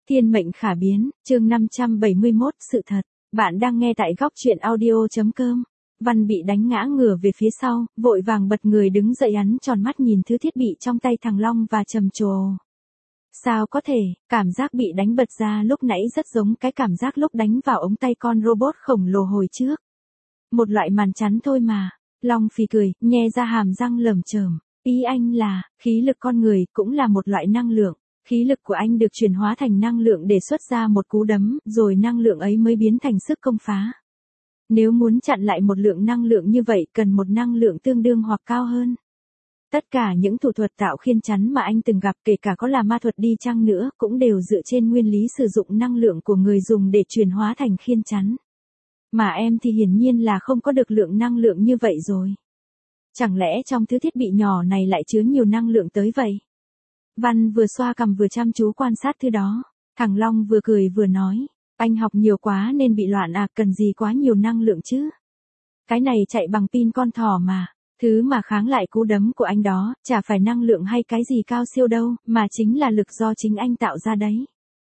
Thiên mệnh khả biến, chương 571, sự thật. Bạn đang nghe tại góc truyện audio.com. Văn bị đánh ngã ngửa về phía sau, vội vàng bật người đứng dậy, hắn tròn mắt nhìn thứ thiết bị trong tay thằng Long và trầm trồ. Sao có thể, cảm giác bị đánh bật ra lúc nãy rất giống cái cảm giác lúc đánh vào ống tay con robot khổng lồ hồi trước. Một loại màn chắn thôi mà. Long phì cười, nhe ra hàm răng lởm chởm. Ý anh là, khí lực con người cũng là một loại năng lượng. Khí lực của anh được chuyển hóa thành năng lượng để xuất ra một cú đấm, rồi năng lượng ấy mới biến thành sức công phá. Nếu muốn chặn lại một lượng năng lượng như vậy cần một năng lượng tương đương hoặc cao hơn. Tất cả những thủ thuật tạo khiên chắn mà anh từng gặp, kể cả có là ma thuật đi chăng nữa, cũng đều dựa trên nguyên lý sử dụng năng lượng của người dùng để chuyển hóa thành khiên chắn. Mà em thì hiển nhiên là không có được lượng năng lượng như vậy rồi. Chẳng lẽ trong thứ thiết bị nhỏ này lại chứa nhiều năng lượng tới vậy? Văn vừa xoa cằm vừa chăm chú quan sát thứ đó. Thằng Long vừa cười vừa nói, anh học nhiều quá nên bị loạn à, cần gì quá nhiều năng lượng chứ? Cái này chạy bằng pin con thỏ mà. Thứ mà kháng lại cú đấm của anh đó, chả phải năng lượng hay cái gì cao siêu đâu, mà chính là lực do chính anh tạo ra đấy.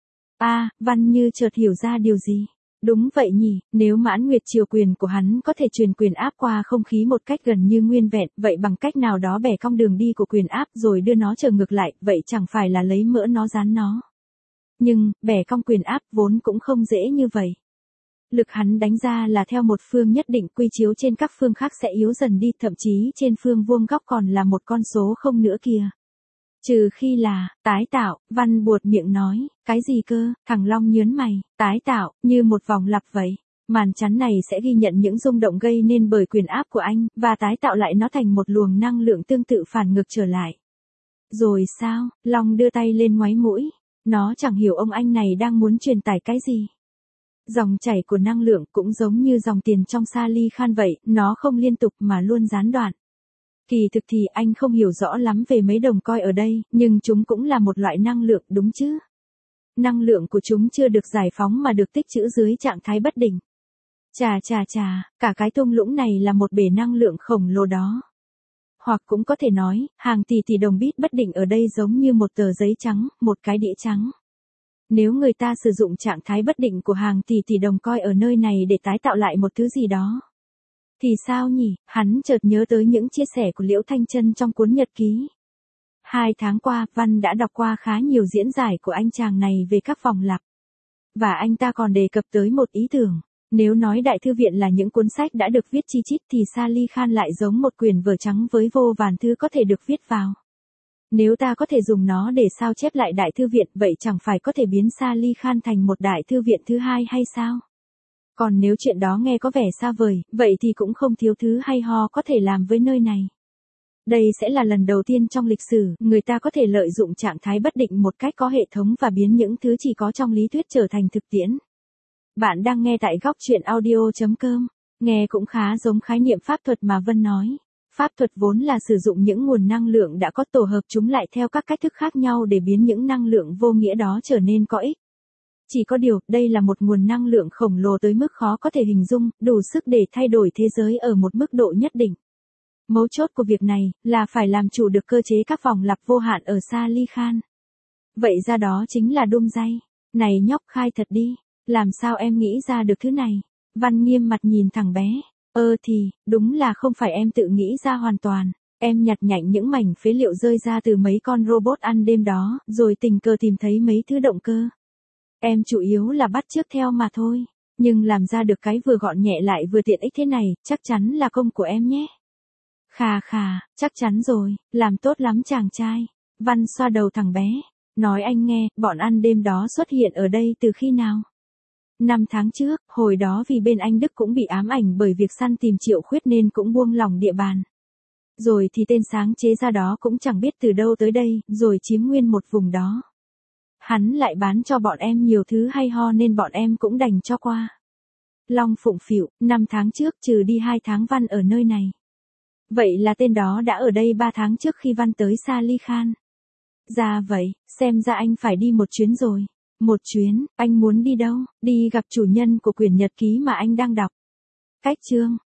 Văn như chợt hiểu ra điều gì. Đúng vậy nhỉ, nếu Mãn Nguyệt Triều quyền của hắn có thể truyền quyền áp qua không khí một cách gần như nguyên vẹn, vậy bằng cách nào đó bẻ cong đường đi của quyền áp rồi đưa nó trở ngược lại, vậy chẳng phải là lấy mỡ nó dán nó. Nhưng, bẻ cong quyền áp vốn cũng không dễ như vậy. Lực hắn đánh ra là theo một phương nhất định, quy chiếu trên các phương khác sẽ yếu dần đi, thậm chí trên phương vuông góc còn là một con số không nữa kìa. Trừ khi là, tái tạo, Văn buột miệng nói, cái gì cơ, thằng Long nhớn mày, tái tạo, như một vòng lặp vậy. Màn chắn này sẽ ghi nhận những rung động gây nên bởi quyền áp của anh, và tái tạo lại nó thành một luồng năng lượng tương tự phản ngược trở lại. Rồi sao, Long đưa tay lên ngoáy mũi, nó chẳng hiểu ông anh này đang muốn truyền tải cái gì. Dòng chảy của năng lượng cũng giống như dòng tiền trong Sally Khan vậy, nó không liên tục mà luôn gián đoạn. Kỳ thực thì anh không hiểu rõ lắm về mấy đồng coin ở đây, nhưng chúng cũng là một loại năng lượng đúng chứ? Năng lượng của chúng chưa được giải phóng mà được tích trữ dưới trạng thái bất định. Chà, cả cái thung lũng này là một bể năng lượng khổng lồ đó. Hoặc cũng có thể nói, hàng tỷ đồng bit bất định ở đây giống như một tờ giấy trắng, một cái đĩa trắng. Nếu người ta sử dụng trạng thái bất định của hàng tỷ đồng coin ở nơi này để tái tạo lại một thứ gì đó. Thì sao nhỉ, hắn chợt nhớ tới những chia sẻ của Liễu Thanh Trân trong cuốn nhật ký. 2 tháng qua, Văn đã đọc qua khá nhiều diễn giải của anh chàng này về các vòng lặp. Và anh ta còn đề cập tới một ý tưởng. Nếu nói đại thư viện là những cuốn sách đã được viết chi chít thì Sally Khan lại giống một quyển vở trắng với vô vàn thứ có thể được viết vào. Nếu ta có thể dùng nó để sao chép lại đại thư viện, vậy chẳng phải có thể biến Sally Khan thành một đại thư viện thứ hai hay sao? Còn nếu chuyện đó nghe có vẻ xa vời, vậy thì cũng không thiếu thứ hay ho có thể làm với nơi này. Đây sẽ là lần đầu tiên trong lịch sử, người ta có thể lợi dụng trạng thái bất định một cách có hệ thống và biến những thứ chỉ có trong lý thuyết trở thành thực tiễn. Bạn đang nghe tại góc truyện audio.com. Nghe cũng khá giống khái niệm pháp thuật mà Vân nói. Pháp thuật vốn là sử dụng những nguồn năng lượng đã có, tổ hợp chúng lại theo các cách thức khác nhau để biến những năng lượng vô nghĩa đó trở nên có ích. Chỉ có điều, đây là một nguồn năng lượng khổng lồ tới mức khó có thể hình dung, đủ sức để thay đổi thế giới ở một mức độ nhất định. Mấu chốt của việc này, là phải làm chủ được cơ chế các vòng lặp vô hạn ở Sally Khan. Vậy ra đó chính là đôm day. Này nhóc, khai thật đi, làm sao em nghĩ ra được thứ này? Văn nghiêm mặt nhìn thằng bé. Thì, đúng là không phải em tự nghĩ ra hoàn toàn. Em nhặt nhạnh những mảnh phế liệu rơi ra từ mấy con robot ăn đêm đó, rồi tình cờ tìm thấy mấy thứ động cơ. Em chủ yếu là bắt chước theo mà thôi. Nhưng làm ra được cái vừa gọn nhẹ lại vừa tiện ích thế này, chắc chắn là công của em nhé. Khà, chắc chắn rồi, làm tốt lắm chàng trai. Văn xoa đầu thằng bé. Nói anh nghe, bọn ăn đêm đó xuất hiện ở đây từ khi nào? 5 tháng trước, hồi đó vì bên anh Đức cũng bị ám ảnh bởi việc săn tìm Triệu Khuyết nên cũng buông lỏng địa bàn. Rồi thì tên sáng chế ra đó cũng chẳng biết từ đâu tới đây, rồi chiếm nguyên một vùng đó. Hắn lại bán cho bọn em nhiều thứ hay ho nên bọn em cũng đành cho qua. Long phụng phịu, 5 tháng trước trừ đi 2 tháng Văn ở nơi này. Vậy là tên đó đã ở đây 3 tháng trước khi Văn tới Sally Khan. Ra vậy, xem ra anh phải đi một chuyến rồi. Một chuyến, anh muốn đi đâu? Đi gặp chủ nhân của quyển nhật ký mà anh đang đọc. Cách chương,